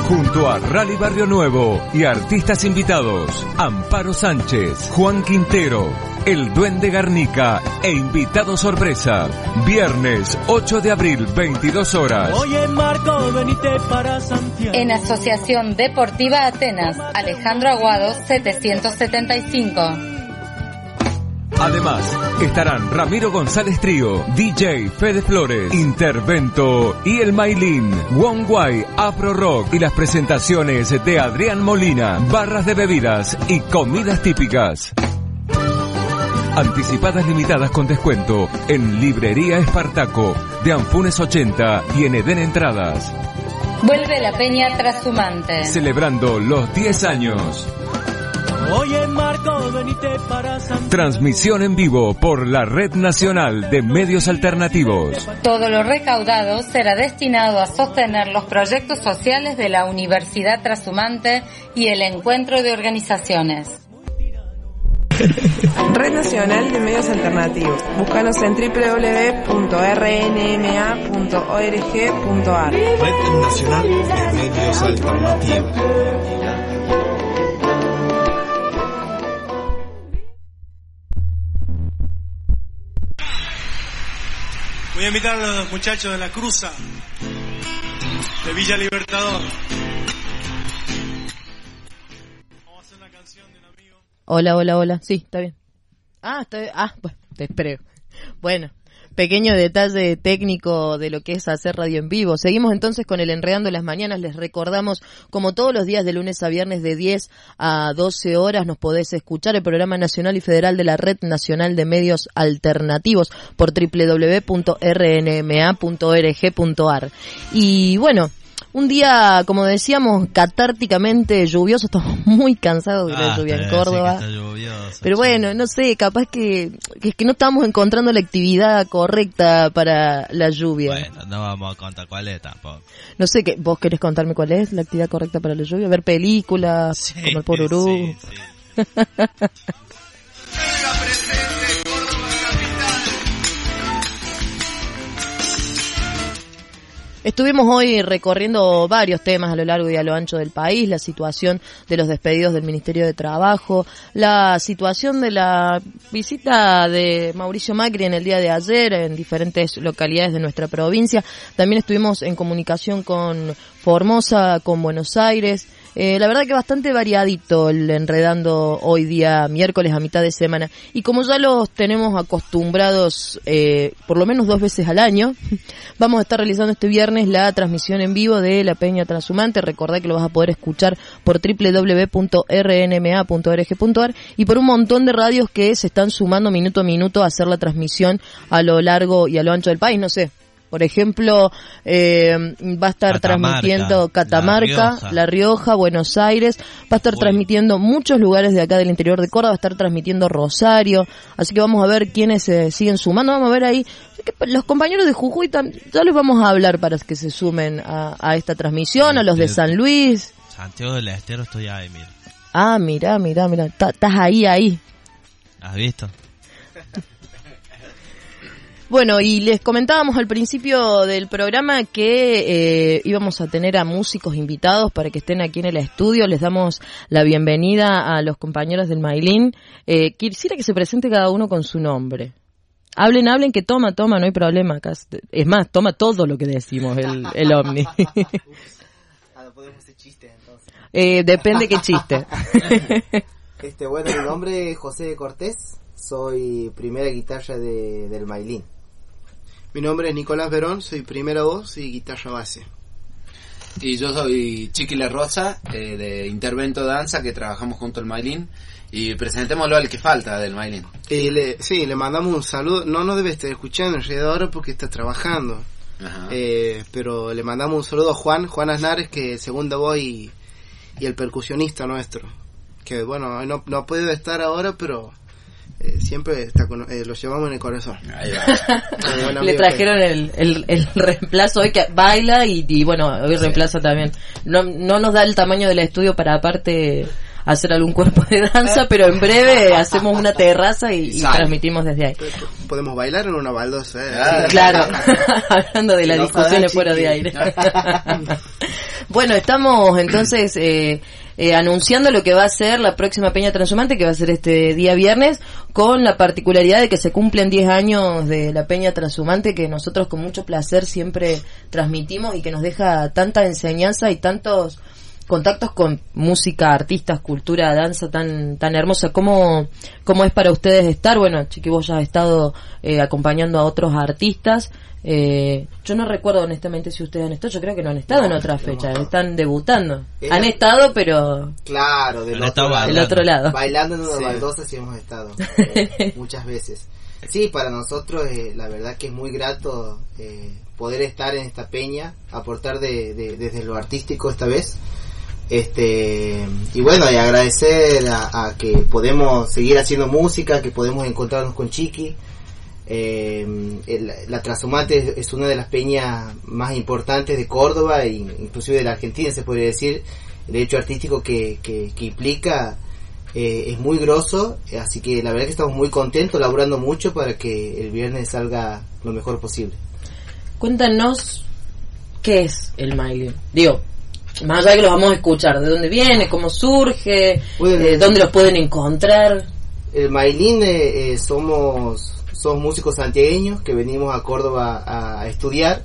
junto a Rally Barrio Nuevo y artistas invitados, Amparo Sánchez, Juan Quintero, El Duende Garnica e invitado sorpresa, viernes 8 de abril, 22 horas. Oye, Marco, venite para Santiago. En Asociación Deportiva Atenas, Alejandro Aguado, 775. Además, estarán Ramiro González Trío, DJ Fede Flores, Intervento y el Mailín, One Way, Afro Rock y las presentaciones de Adrián Molina, barras de bebidas y comidas típicas. Anticipadas limitadas con descuento en Librería Espartaco, de Anfunes 80 y en Edén Entradas. Vuelve la Peña Trashumante, celebrando los 10 años. Oye, Marco, venite para Santiago. Transmisión en vivo por la Red Nacional de Medios Alternativos. Todo lo recaudado será destinado a sostener los proyectos sociales de la Universidad Trashumante y el encuentro de organizaciones. Red Nacional de Medios Alternativos. Búscanos en www.rnma.org.ar. Red Nacional de Medios Alternativos. Voy a invitar a los muchachos de la Cruza, de Villa Libertador. Vamos a hacer una canción de un amigo. Hola. Sí, está bien. Está bien. Pues, te espero. Bueno, pequeño detalle técnico de lo que es hacer radio en vivo. Seguimos entonces con el Enredando las Mañanas. Les recordamos, como todos los días de lunes a viernes de 10 a 12 horas, nos podés escuchar el programa nacional y federal de la Red Nacional de Medios Alternativos por www.rnma.org.ar. Y bueno, un día, como decíamos, catárticamente lluvioso. Estamos muy cansados de la lluvia en Córdoba. Pero bueno, no sé, capaz que no estamos encontrando la actividad correcta para la lluvia. Bueno, no vamos a contar cuál es tampoco. No sé, ¿vos querés contarme cuál es la actividad correcta para la lluvia? ¿Ver películas? Sí, ¿comer porurú? Sí. Estuvimos hoy recorriendo varios temas a lo largo y a lo ancho del país, la situación de los despedidos del Ministerio de Trabajo, la situación de la visita de Mauricio Macri en el día de ayer en diferentes localidades de nuestra provincia. También estuvimos en comunicación con Formosa, con Buenos Aires. La verdad que bastante variadito el Enredando hoy día, miércoles a mitad de semana. Y como ya los tenemos acostumbrados por lo menos 2 veces al año, vamos a estar realizando este viernes la transmisión en vivo de la Peña Trashumante. Recordá que lo vas a poder escuchar por www.rnma.org.ar y por un montón de radios que se están sumando minuto a minuto a hacer la transmisión a lo largo y a lo ancho del país. No sé, por ejemplo, va a estar transmitiendo Catamarca, La Rioja, Buenos Aires, va a estar transmitiendo muchos lugares de acá del interior de Córdoba, va a estar transmitiendo Rosario, así que vamos a ver quiénes se siguen sumando, vamos a ver ahí, los compañeros de Jujuy, ya les vamos a hablar para que se sumen a esta transmisión, a los de San Luis. Santiago del Estero estoy ahí, mira. Mira, estás ahí. ¿Has visto? Bueno, y les comentábamos al principio del programa que íbamos a tener a músicos invitados para que estén aquí en el estudio. Les damos la bienvenida a los compañeros del Mailín. Quisiera que se presente cada uno con su nombre. Hablen, que toma, no hay problema acá. Es más, toma todo lo que decimos el Omni. Podemos hacer chistes entonces. Depende qué chiste. Bueno, mi nombre es José Cortés, soy primera guitarra del Mailín. Mi nombre es Nicolás Verón, soy primera voz y guitarra base. Y yo soy Chiqui La Rosa, de Intervento Danza, que trabajamos junto al Mailín. Y presentémoslo al que falta del Mailín. Le mandamos un saludo. No nos debe estar escuchando en realidad ahora porque está trabajando. Pero le mandamos un saludo a Juan Aznares, que es segunda voz y el percusionista nuestro. Que bueno, no puede estar ahora, pero siempre está lo llevamos en el corazón. Ahí va. Le trajeron el reemplazo hoy, que baila y bueno, hoy reemplaza también. No nos da el tamaño del estudio para aparte hacer algún cuerpo de danza, pero en breve hacemos una terraza y transmitimos desde ahí. Podemos bailar en una baldosa, Claro, hablando de las discusiones fuera de aire. Bueno, estamos entonces anunciando lo que va a ser la próxima Peña Transhumante, que va a ser este día viernes, con la particularidad de que se cumplen 10 años de la Peña Transhumante, que nosotros con mucho placer siempre transmitimos y que nos deja tanta enseñanza y tantos contactos con música, artistas, cultura, danza tan hermosa. ¿Cómo es para ustedes estar? Bueno, Chiqui, vos ya has estado acompañando a otros artistas. Yo no recuerdo honestamente si ustedes han estado. Yo creo que no han estado en otra fecha. Están debutando. Han estado, pero... Claro, del otro lado. Bailando en una baldosa sí hemos estado muchas veces. Sí, para nosotros la verdad que es muy grato poder estar en esta peña, aportar desde lo artístico esta vez. Y bueno, y agradecer a que podemos seguir haciendo música, que podemos encontrarnos con Chiqui. La Transhumante es una de las peñas más importantes de Córdoba e inclusive de la Argentina, se podría decir. El hecho artístico que implica es muy grosso, así que la verdad que estamos muy contentos, laburando mucho para que el viernes salga lo mejor posible. Cuéntanos qué es el Mailin. Digo, más allá de que los vamos a escuchar, ¿de dónde viene? ¿Cómo surge? ¿Dónde los pueden encontrar? El Mailin somos músicos santiagueños que venimos a Córdoba a estudiar.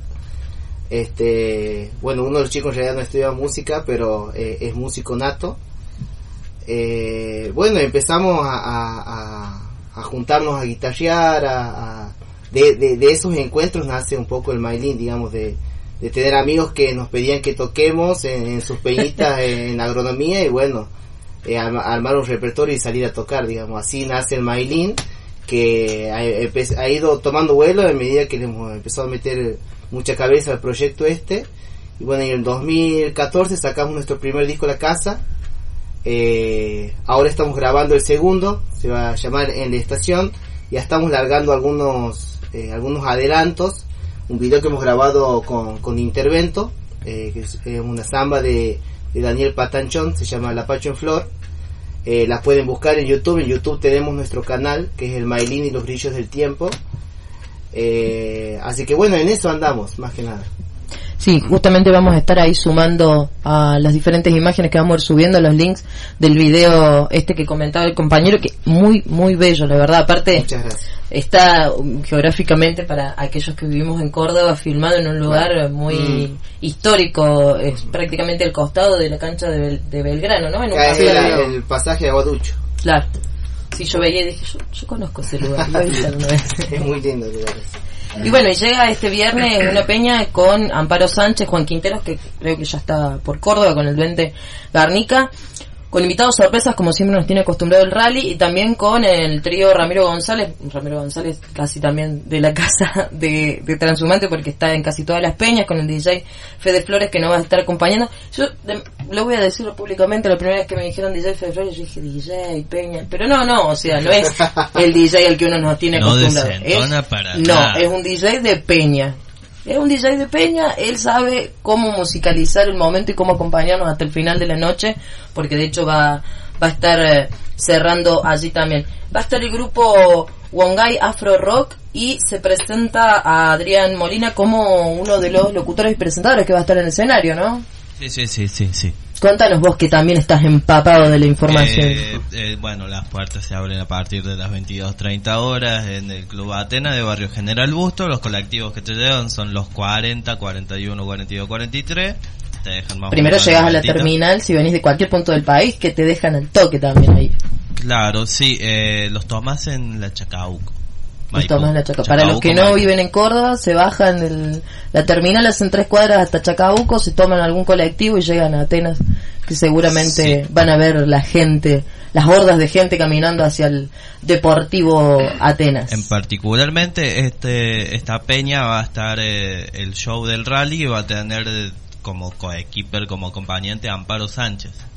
Bueno, uno de los chicos en realidad no estudia música, pero es músico nato. Bueno, empezamos a juntarnos a guitarrear, de esos encuentros nace un poco el Mailin, digamos, de tener amigos que nos pedían que toquemos en sus peñitas en agronomía y bueno, armar un repertorio y salir a tocar, digamos. Así nace el Mailin, que ha ido tomando vuelo a medida que le hemos empezado a meter mucha cabeza al proyecto y bueno, en el 2014 sacamos nuestro primer disco, La Casa. Ahora estamos grabando el segundo, se va a llamar En la Estación. Ya estamos largando algunos adelantos, un video que hemos grabado con Intervento, que es una samba de Daniel Patanchón, se llama La Pacho en Flor. La pueden buscar en YouTube tenemos nuestro canal, que es el Mailin y los Grillos del Tiempo. Así que bueno, en eso andamos, más que nada. Sí, justamente vamos a estar ahí sumando a las diferentes imágenes que vamos a ir subiendo, los links del video que comentaba el compañero, que muy, muy bello, la verdad. Aparte, muchas gracias. Está geográficamente, para aquellos que vivimos en Córdoba, filmado en un lugar muy histórico, es prácticamente al costado de la cancha de Belgrano, ¿no? El pasaje de Aguaducho. Claro. Sí, yo veía y dije, yo conozco ese lugar. Es muy lindo el lugar. Y bueno, y llega este viernes una peña con Amparo Sánchez, Juan Quinteros, que creo que ya está por Córdoba, con el Duende Garnica, con invitados sorpresas, como siempre nos tiene acostumbrado el rally, y también con el trío Ramiro González casi también de la casa de Transhumante, porque está en casi todas las peñas, con el DJ Fede Flores, que nos va a estar acompañando. Yo lo voy a decirlo públicamente, la primera vez que me dijeron DJ Fede Flores, yo dije DJ Peña, pero no, o sea, no es el DJ al que uno nos tiene acostumbrado, es un DJ de peña. Es un DJ de peña, él sabe cómo musicalizar el momento y cómo acompañarnos hasta el final de la noche, porque de hecho va a estar cerrando allí también. Va a estar el grupo Wongai Afro Rock y se presenta a Adrián Molina como uno de los locutores y presentadores que va a estar en el escenario, ¿no? Sí. Contanos vos, que también estás empapado de la información. Bueno, las puertas se abren a partir de las 22:30 horas en el Club Atenas de Barrio General Busto. Los colectivos que te llevan son los 40, 41, 42, 43. Te dejan más. Primero llegas a la terminal, si venís de cualquier punto del país, que te dejan al toque también ahí. Claro, sí, los tomás en la Chacabuco. Para los que no viven en Córdoba, se bajan la terminal, hacen 3 cuadras hasta Chacabuco, se toman algún colectivo y llegan a Atenas, que seguramente van a ver la gente, las hordas de gente caminando hacia el Deportivo Atenas. En particularmente esta peña va a estar el show del rally, y va a tener como coequiper, como acompañante, Amparo Sánchez.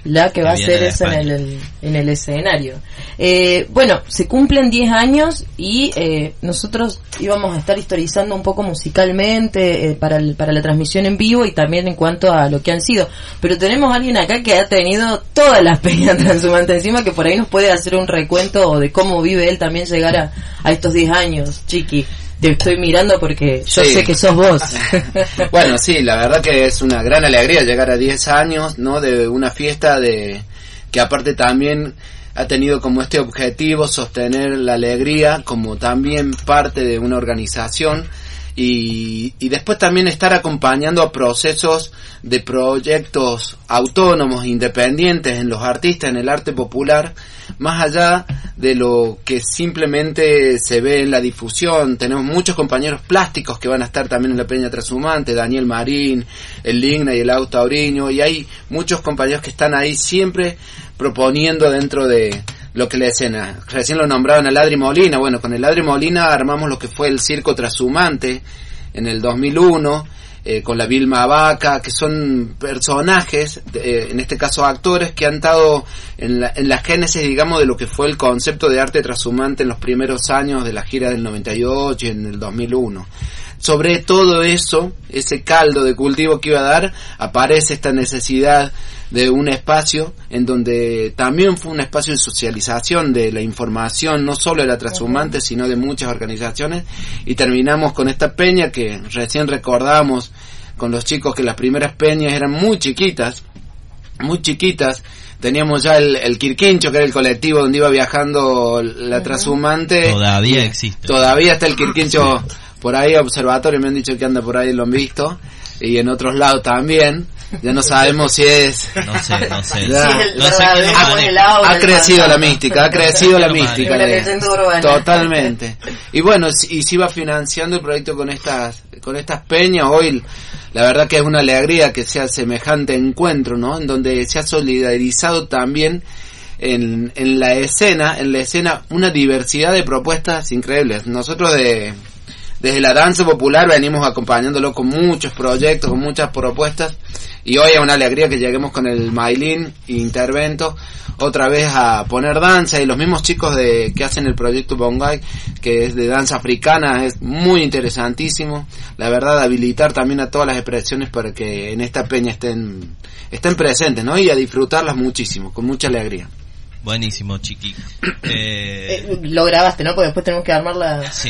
la que va a hacer eso en el escenario. Bueno, se cumplen 10 años y nosotros íbamos a estar historizando un poco musicalmente para la transmisión en vivo y también en cuanto a lo que han sido. Pero tenemos a alguien acá que ha tenido todas las peñas transhumantes encima, que por ahí nos puede hacer un recuento de cómo vive él también llegar a estos 10 años. Chiqui, te estoy mirando porque yo sé que sos vos. Bueno, sí, la verdad que es una gran alegría llegar a 10 años, ¿no? De una fiesta que aparte también ha tenido como este objetivo sostener la alegría como también parte de una organización y después también estar acompañando a procesos de proyectos autónomos, independientes en los artistas, en el arte popular, más allá de lo que simplemente se ve en la difusión. Tenemos muchos compañeros plásticos que van a estar también en la Peña Trashumante, Daniel Marín, el Ligna y el Auto Auriño, y hay muchos compañeros que están ahí siempre proponiendo dentro de lo que la escena. Recién lo nombraban a Ladri Molina. Bueno, con el Ladri Molina armamos lo que fue el Circo Trashumante en el 2001, con la Vilma Vaca, que son personajes, en este caso actores, que han estado en la génesis, digamos, de lo que fue el concepto de arte trashumante en los primeros años de la gira del 98 y en el 2001. Sobre todo eso, ese caldo de cultivo que iba a dar, aparece esta necesidad de un espacio en donde también fue un espacio de socialización de la información, no solo de la trashumante, sino de muchas organizaciones, y terminamos con esta peña que recién recordamos con los chicos que las primeras peñas eran muy chiquitas, teníamos ya el Quirquincho, que era el colectivo donde iba viajando la trashumante. Todavía existe. Todavía está el Quirquincho por ahí, observatorio, me han dicho que anda por ahí, lo han visto, y en otros lados también. Ya no sabemos si es... No sé. Ha crecido la mística, totalmente. Y bueno, y se iba financiando el proyecto con estas peñas. Hoy la verdad que es una alegría que sea semejante encuentro, ¿no? En donde se ha solidarizado también en la escena una diversidad de propuestas increíbles. Nosotros desde la danza popular venimos acompañándolo con muchos proyectos, con muchas propuestas, y hoy es una alegría que lleguemos con el Mailín Intervento otra vez a poner danza, y los mismos chicos que hacen el proyecto Bongay, que es de danza africana, es muy interesantísimo, la verdad, habilitar también a todas las expresiones para que en esta peña estén presentes, ¿no? Y a disfrutarlas muchísimo, con mucha alegría. Buenísimo, Chiqui. Lo grabaste, ¿no? Porque después tenemos que armarla. Sí,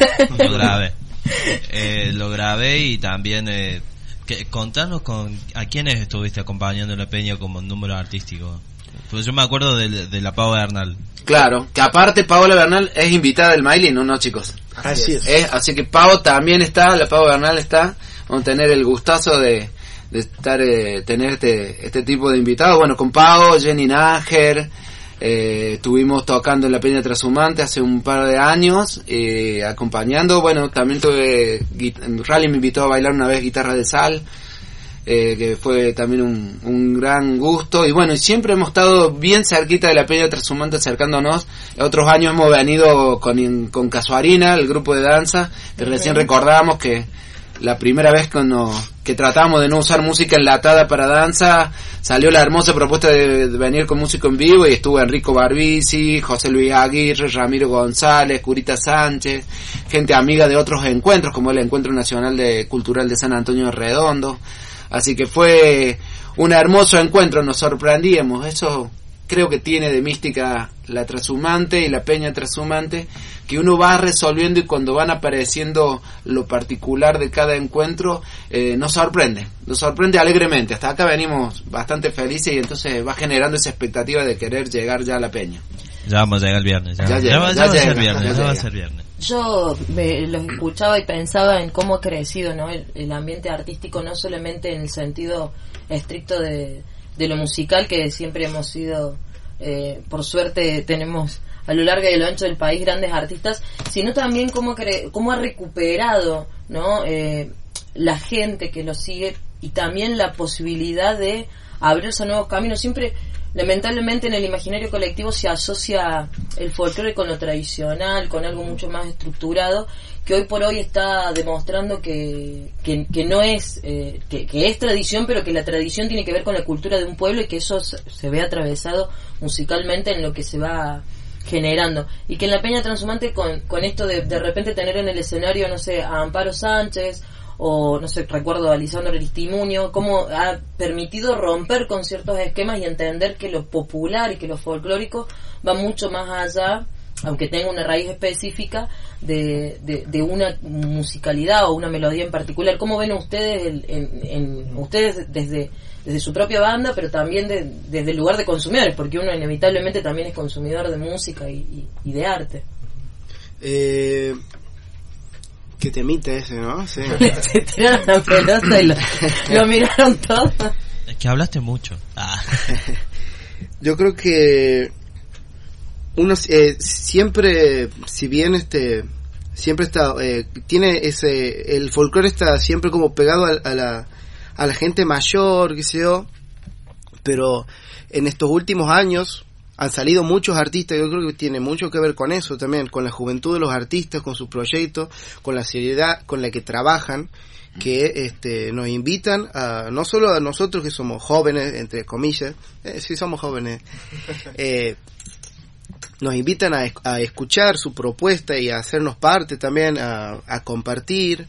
lo grabé y también contanos a quiénes estuviste acompañando en la peña como número artístico. Pues yo me acuerdo de la Pau Bernal. Claro, que aparte Paola Bernal es invitada del Mailín, ¿no, chicos? Así es. Así que Pau también está, la Pau Bernal está. Vamos a tener el gustazo de estar tener este tipo de invitados. Bueno, con Pau, Jenny Nájer. Estuvimos tocando en la Peña Trashumante hace un par de años, acompañando. Bueno, también Rally me invitó a bailar una vez guitarra de sal, que fue también un gran gusto. Y bueno, y siempre hemos estado bien cerquita de la Peña Trashumante, acercándonos. Otros años hemos venido con Casuarina, el grupo de danza, que recién recordamos que la primera vez que tratamos de no usar música enlatada para danza, salió la hermosa propuesta de venir con músico en vivo, y estuvo Enrico Barbisi, José Luis Aguirre, Ramiro González, Curita Sánchez, gente amiga de otros encuentros como el Encuentro Nacional Cultural de San Antonio de Redondo. Así que fue un hermoso encuentro, nos sorprendíamos. Eso creo que tiene de mística la trashumante y la peña trashumante, que uno va resolviendo, y cuando van apareciendo lo particular de cada encuentro, nos sorprende alegremente. Hasta acá venimos bastante felices, y entonces va generando esa expectativa de querer llegar ya a la peña. Ya vamos a llegar el viernes. Ya va a ser viernes. Yo los escuchaba y pensaba en cómo ha crecido, ¿no? el ambiente artístico, no solamente en el sentido estricto de lo musical, que siempre hemos sido, por suerte tenemos a lo largo y a lo ancho del país grandes artistas, sino también cómo ha recuperado, ¿no? La gente que lo sigue, y también la posibilidad de abrirse a nuevos caminos. Siempre lamentablemente en el imaginario colectivo se asocia el folclore con lo tradicional, con algo mucho más estructurado, que hoy por hoy está demostrando que no es, que es tradición, pero que la tradición tiene que ver con la cultura de un pueblo y que eso se ve atravesado musicalmente en lo que se va generando. Y que en la Peña Transhumante con esto de repente tener en el escenario, no sé, a Amparo Sánchez, o no sé, recuerdo a Lisandro Aristimuño, cómo ha permitido romper con ciertos esquemas y entender que lo popular y que lo folclórico va mucho más allá, aunque tenga una raíz específica de una musicalidad o una melodía en particular. ¿Cómo ven ustedes ustedes desde su propia banda, pero también desde el lugar de consumidores, porque uno inevitablemente también es consumidor de música y de arte? Que temita ese, ¿no? Sí. Se tiraron la pelota y lo miraron todo. Es que hablaste mucho. Yo creo que uno siempre, si bien siempre está, tiene el folclore está siempre como pegado a la gente mayor, qué sé yo, pero en estos últimos años han salido muchos artistas. Yo creo que tiene mucho que ver con eso también, con la juventud de los artistas, con sus proyectos, con la seriedad con la que trabajan, que nos invitan a, no solo a nosotros que somos jóvenes, entre comillas, sí somos jóvenes, nos invitan a escuchar su propuesta y a hacernos parte también, a compartir,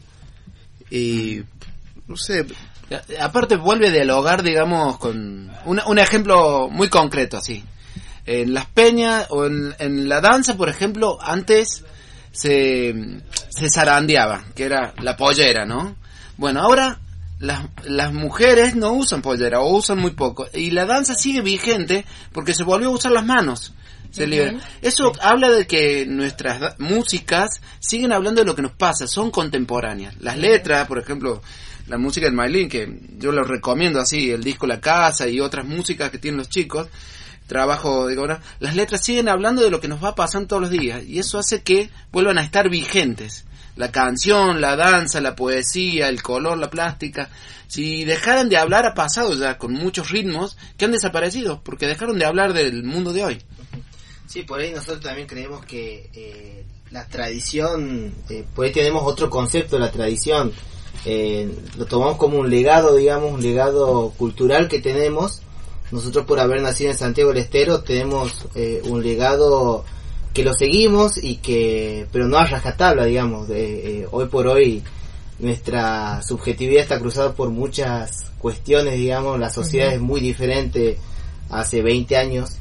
y no sé. Aparte vuelve a dialogar, digamos, con un ejemplo muy concreto, así. En las peñas o en la danza, por ejemplo, antes se zarandeaba, que era la pollera, ¿no? Bueno, ahora las mujeres no usan pollera o usan muy poco, y la danza sigue vigente porque se volvió a usar las manos. Eso habla de que nuestras músicas siguen hablando de lo que nos pasa, son contemporáneas. Las letras, por ejemplo, la música del Maylin, que yo lo recomiendo así, el disco La Casa y otras músicas que tienen los chicos, trabajo, digo, las letras siguen hablando de lo que nos va pasando todos los días, y eso hace que vuelvan a estar vigentes. La canción, la danza, la poesía, el color, la plástica, si dejaran de hablar, ha pasado ya con muchos ritmos que han desaparecido, porque dejaron de hablar del mundo de hoy. Sí, por ahí nosotros también creemos que la tradición, por ahí tenemos otro concepto de la tradición, lo tomamos como un legado, digamos, un legado cultural que tenemos. Nosotros, por haber nacido en Santiago del Estero, tenemos un legado que lo seguimos pero no a rajatabla, digamos. Hoy por hoy nuestra subjetividad está cruzada por muchas cuestiones, digamos. La sociedad es muy diferente hace 20 años.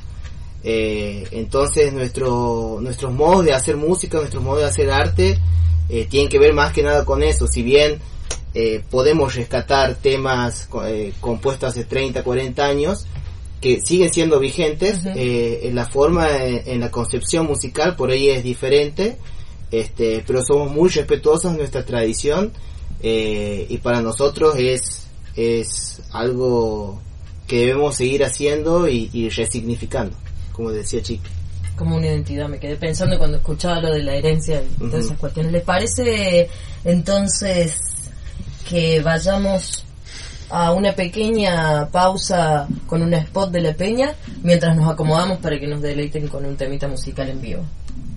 Entonces nuestros modos de hacer música, nuestros modos de hacer arte tienen que ver más que nada con eso. Si bien podemos rescatar temas compuestos hace 30, 40 años que siguen siendo vigentes, en la forma, en la concepción musical por ahí es diferente, pero somos muy respetuosos de nuestra tradición, y para nosotros es algo que debemos seguir haciendo y resignificando, como decía Chiqui. Como una identidad, me quedé pensando cuando escuchaba lo de la herencia y todas esas cuestiones. ¿Les parece entonces que vayamos a una pequeña pausa con un spot de la Peña mientras nos acomodamos para que nos deleiten con un temita musical en vivo?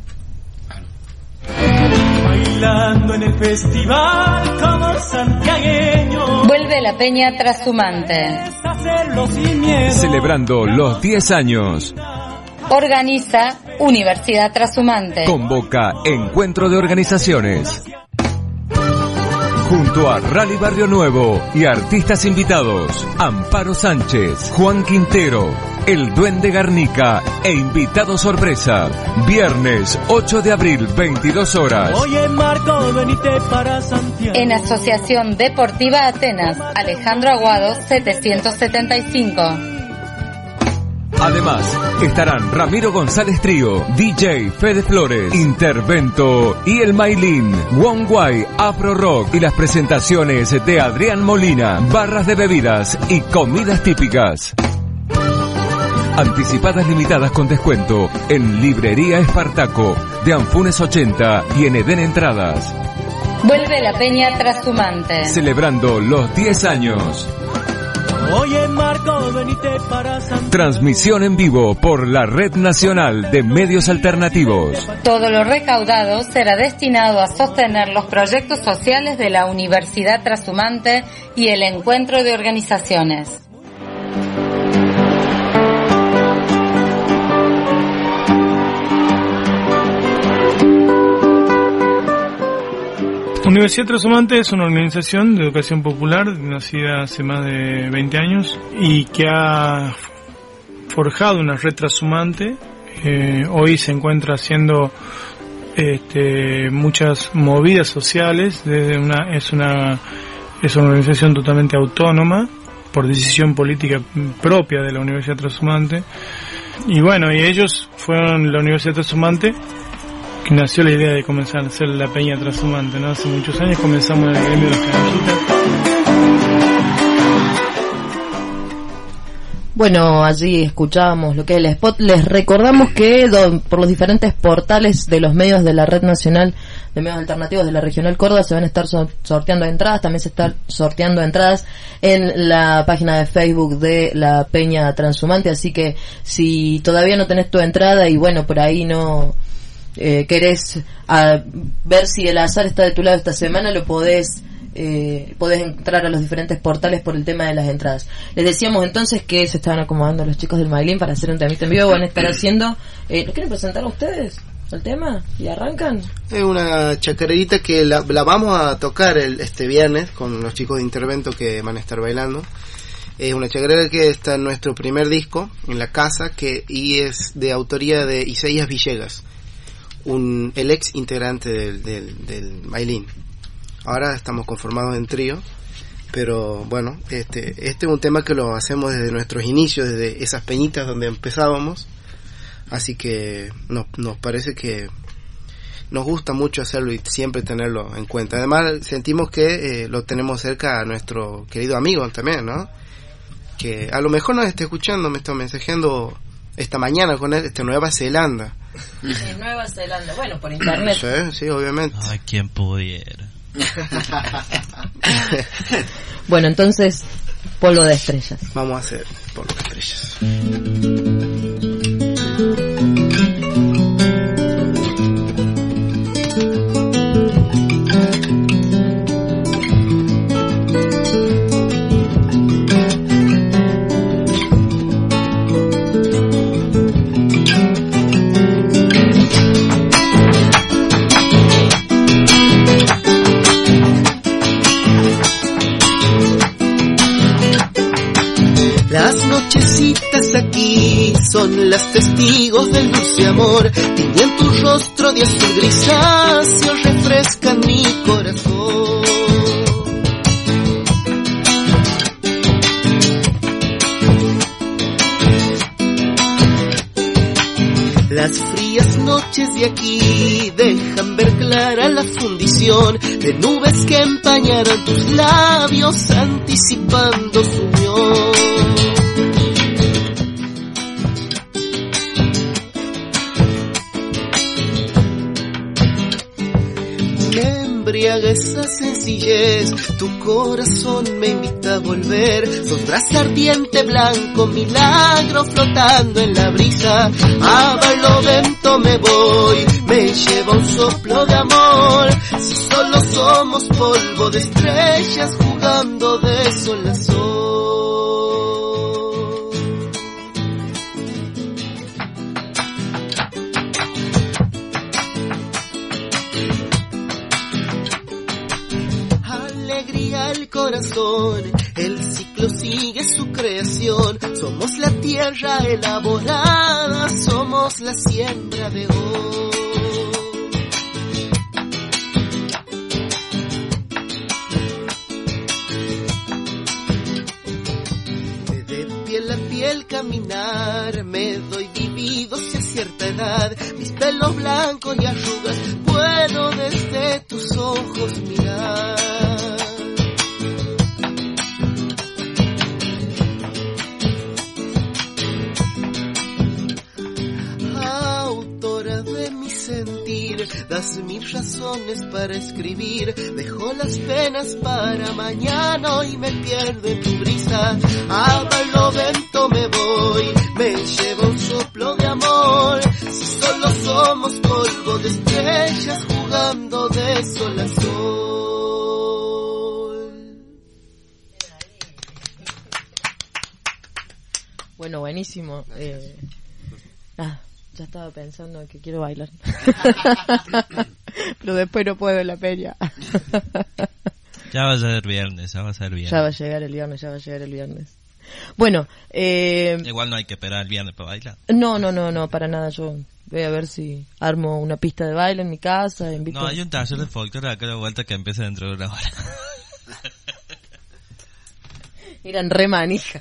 Bailando en el festival como santiagueño. Vuelve la Peña Transhumante. Celebrando los 10 años. Organiza Universidad Transhumante. Convoca Encuentro de Organizaciones. Junto a Rally Barrio Nuevo y artistas invitados, Amparo Sánchez, Juan Quintero, El Duende Garnica e invitado sorpresa. Viernes 8 de abril, 22 horas. Oye, Marco, venite para Santiago. En Asociación Deportiva Atenas, Alejandro Aguado, 775. Además, estarán Ramiro González Trío, DJ Fede Flores, Intervento y el Maylin, Wongwai, Afro Rock y las presentaciones de Adrián Molina, barras de bebidas y comidas típicas. Anticipadas limitadas con descuento en Librería Espartaco, de Anfunes 80 y en Edén Entradas. Vuelve la Peña Transhumante. Celebrando los 10 años. Oye Marco, venite para Santiago. Transmisión en vivo por la Red Nacional de Medios Alternativos. Todo lo recaudado será destinado a sostener los proyectos sociales de la Universidad Trashumante y el encuentro de organizaciones. Universidad Trashumante es una organización de educación popular nacida hace más de 20 años y que ha forjado una red trashumante. Hoy se encuentra haciendo muchas movidas sociales. Es una organización totalmente autónoma por decisión política propia de la Universidad Trashumante. Y bueno, y ellos fueron la Universidad Trashumante que nació la idea de comenzar a hacer la Peña Trashumante, ¿no? Hace muchos años comenzamos en el gremio de los canallitas. Bueno, allí escuchábamos lo que es el spot. Les recordamos que por los diferentes portales de los medios de la Red Nacional de Medios Alternativos de la Regional Córdoba se van a estar sorteando entradas. También se están sorteando entradas en la página de Facebook de la Peña Trashumante. Así que si todavía no tenés tu entrada y bueno, por ahí no querés ver si el azar está de tu lado esta semana, lo podés entrar a los diferentes portales por el tema de las entradas. Les decíamos entonces que se estaban acomodando los chicos del Mailín para hacer un temita en vivo. Van a estar haciendo ¿no quieren presentar a ustedes el tema? ¿Y arrancan? Es una chacarerita que la vamos a tocar este viernes con los chicos de Intervento que van a estar bailando. Es una chacarera que está en nuestro primer disco, En la Casa, y es de autoría de Isaías Villegas, el ex integrante del Mailín. Ahora estamos conformados en trío, pero bueno, este es un tema que lo hacemos desde nuestros inicios, desde esas peñitas donde empezábamos, así que nos parece que nos gusta mucho hacerlo y siempre tenerlo en cuenta. Además sentimos que lo tenemos cerca a nuestro querido amigo también, ¿no? Que a lo mejor nos está escuchando, me está mensajeando esta mañana con él, Nueva Zelanda. En Nueva Zelanda, bueno, por internet. Sí, obviamente. Ay, quien pudiera. Bueno, entonces, Polvo de Estrellas. Vamos a hacer Polvo de Estrellas. Aquí son las testigos del dulce amor, tiñen tu rostro de azul grisáceo, refrescan mi corazón. Las frías noches de aquí dejan ver clara la fundición de nubes que empañarán tus labios anticipando su unión. Esa sencillez, tu corazón me invita a volver. Sos brasa ardiente, blanco milagro flotando en la brisa. A Barlovento me voy, me lleva un soplo de amor. Si solo somos polvo de estrellas jugando de sol a sol. Al corazón, el ciclo sigue su creación. Somos la tierra elaborada, somos la siembra de hoy. De piel a piel caminar, me doy vivido si a cierta edad. Mis pelos blancos y arrugas puedo desde tus ojos mirar. todas mis razones para escribir. Dejo las penas para mañana y me pierdo en tu brisa. A Barlovento me voy, me llevo un soplo de amor. Si solo somos polvo de estrellas jugando de sol a sol. Bueno, buenísimo. Ya estaba pensando que quiero bailar. Pero después no puedo en la peña. Ya va a ser viernes, ya va a ser viernes. Ya va a llegar el viernes. Bueno, igual no hay que esperar el viernes para bailar. No, para nada. Yo voy a ver si armo una pista de baile en mi casa. No, hay un taller de folclore acá de vuelta que empieza dentro de una hora. Eran re manija.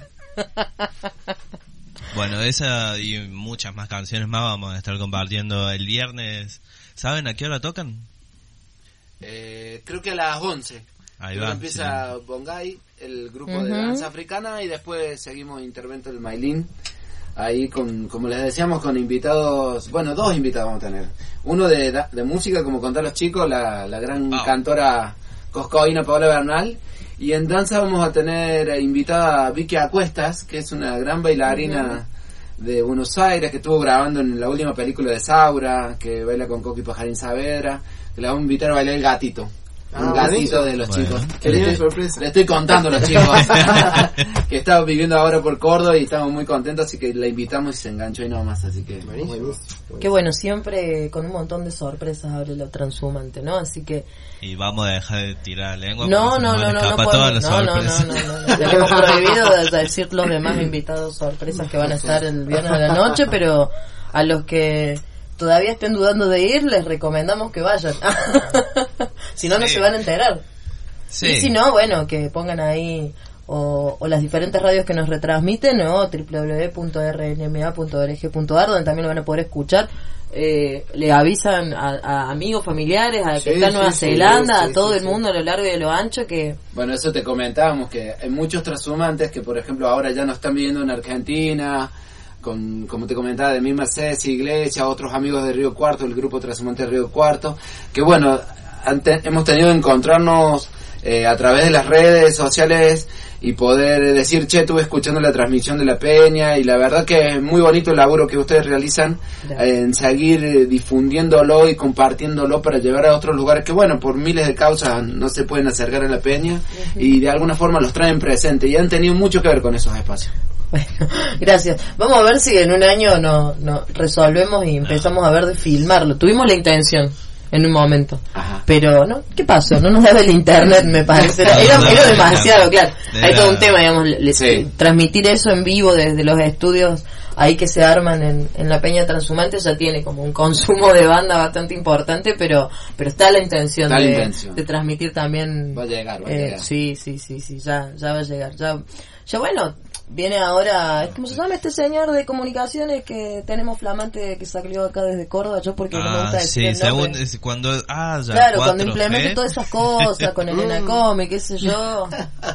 Bueno, esa y muchas más canciones más vamos a estar compartiendo el viernes. ¿Saben a qué hora tocan? Creo que a las 11. Ahí va. Empieza sí. Bongay, el grupo de danza africana, y después seguimos Intervento del Mailín. Ahí como les decíamos, con invitados, bueno, 2 invitados vamos a tener. Uno de música, como contar los chicos, la gran cantora coscoína Paola Bernal. Y en danza vamos a tener invitada a Vicky Acuestas, que es una gran bailarina de Buenos Aires, que estuvo grabando en la última película de Saura, que baila con Coqui Pajarín Saavedra, que la vamos a invitar a bailar el gatito. Un gatito de los chicos. Que le estoy contando a los chicos que estamos viviendo ahora por Córdoba y estamos muy contentos, así que la invitamos y se enganchó y no más, así que qué bueno, siempre con un montón de sorpresas abre lo transhumante, ¿no? Así que y vamos a dejar de tirar lengua. No, tenemos prohibido decir los demás invitados sorpresas que van a estar el viernes de la noche, pero a los que todavía estén dudando de ir, les recomendamos que vayan. Si no, no se van a enterar. Sí. Y si no, bueno, que pongan ahí o las diferentes radios que nos retransmiten, o www.rnma.org.ar, donde también lo van a poder escuchar. Le avisan a amigos, familiares, a que está en Nueva Zelanda, a todo el mundo a lo largo y a lo ancho que... Bueno, eso te comentábamos, que hay muchos transhumantes que, por ejemplo, ahora ya no están viviendo en Argentina, como te comentaba, de misma Ceci, Iglesia, otros amigos de Río Cuarto, el grupo transhumante de Río Cuarto, que bueno, hemos tenido que encontrarnos a través de las redes sociales y poder decir, che, estuve escuchando la transmisión de la peña, y la verdad que es muy bonito el laburo que ustedes realizan en seguir difundiéndolo y compartiéndolo para llevar a otros lugares que, bueno, por miles de causas no se pueden acercar a la peña, y de alguna forma los traen presente y han tenido mucho que ver con esos espacios. Bueno, gracias. Vamos a ver si en un año no resolvemos y empezamos a ver de filmarlo. Tuvimos la intención en un momento, pero no, ¿qué pasó? No nos daba el internet, me parece. Era demasiado, claro. Hay todo un tema, digamos, transmitir eso en vivo desde los estudios ahí que se arman en la Peña Transhumante ya tiene como un consumo de banda bastante importante, pero está la intención de transmitir también. Va a llegar. Sí, ya va a llegar. Ya bueno, viene ahora, ¿cómo se llama este señor de comunicaciones que tenemos flamante que salió acá desde Córdoba? Yo porque no me gusta decir el nombre. Cuando cuando implemente todas esas cosas con el Enacome, qué sé yo,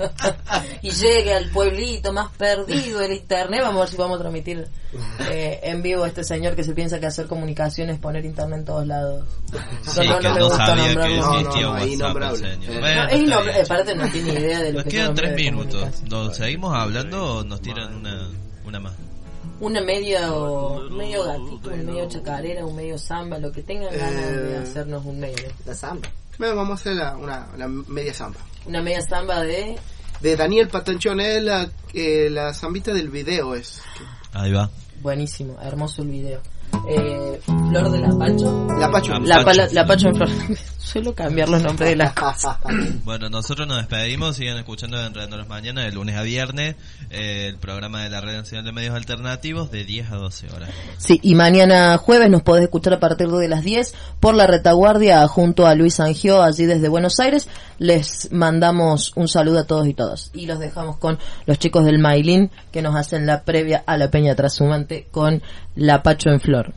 y llegue al pueblito más perdido del internet, vamos a ver si vamos a transmitir en vivo a este señor que se piensa que hacer comunicaciones es poner internet en todos lados. Sí, no me gusta nombrarlo. Es innombrable. Aparte no tiene idea de lo nos que quedan 3 minutos. ¿Seguimos hablando o nos tiran una más? Una medio gatito, un medio chacarera, un medio samba, lo que tengan ganas de hacernos un medio. La samba. Bueno, vamos a hacer una media samba. Una media samba de Daniel Patanchón, es la zambita del video es. Ahí va. Buenísimo, hermoso el video. Flor de Lapacho. Lapacho en Flor. Suelo cambiar los nombres de las cosas. Bueno, nosotros nos despedimos. Sigan escuchando Enredando las Mañanas de lunes a viernes, el programa de la Red Nacional de Medios Alternativos de 10 a 12 horas. Sí, y mañana jueves nos podés escuchar a partir de las 10 por La Retaguardia junto a Luis Angió, allí desde Buenos Aires. Les mandamos un saludo a todos y todas. Y los dejamos con los chicos del Mailín que nos hacen la previa a la Peña Transhumante con Lapacho en Flor.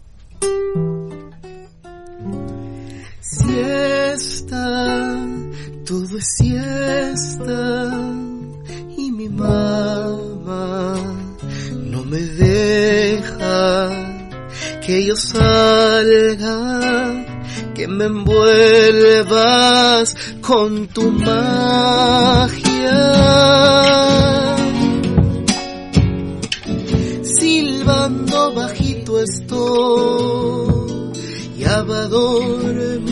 Siesta, todo es siesta, y mi mamá no me deja que yo salga que me envuelvas con tu magia. Silbando bajito estoy, ya va a dormir.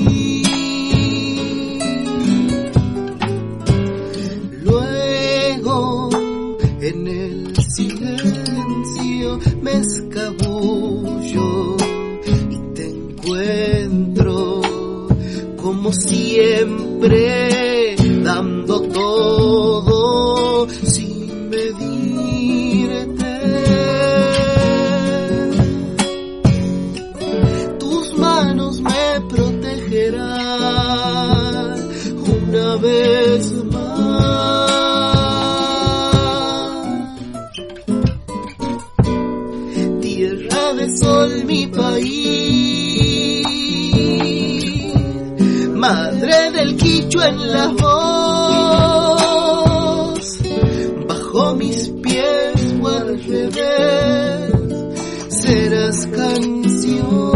Luego en el silencio me escabullo y te encuentro como siempre, dando todo sin medirte. Tus manos me protegerán una vez más. Tierra de sol, mi país, madre del quichua en la voz, bajo mis pies o al revés, serás canción.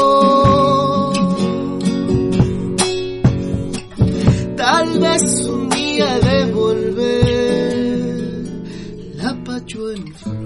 Tal vez un día de volver, la pacho en flor.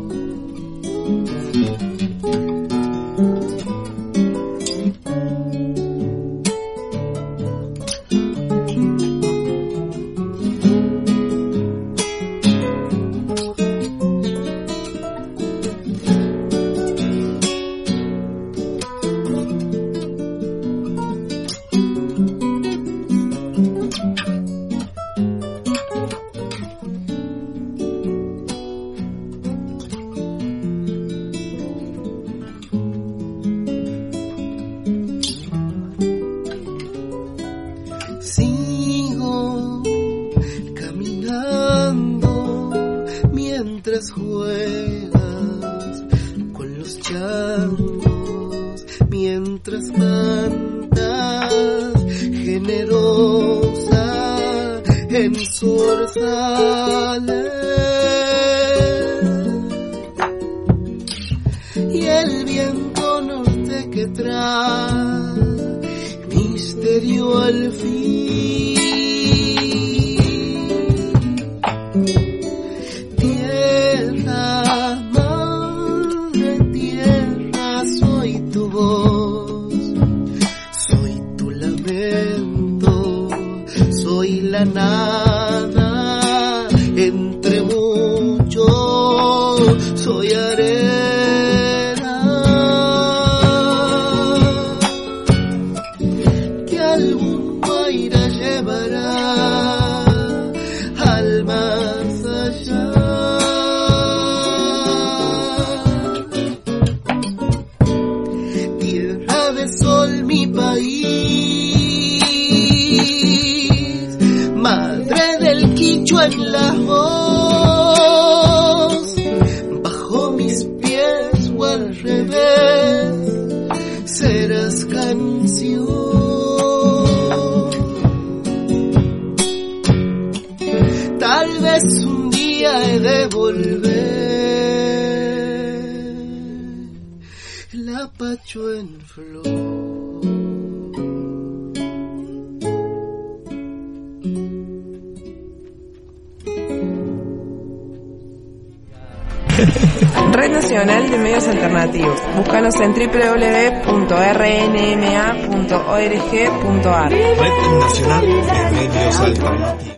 Sigo caminando mientras juegas con los changos, mientras cantas generosa en zorzales. Y el viento norte que trae misterio al fin. Tierra, madre tierra, soy tu voz, soy tu lamento, soy la nada entre muchos, soy arena. Algún guaira llevará al más allá. Tierra de sol, mi país, madre del quichua en la voz, bajo mis pies o al revés, serás canción. Tal vez un día he de volver, la pacho en flor. Red Nacional de Medios Alternativos. Búscanos en www.rnma.org.ar. Red Nacional de Medios Alternativos.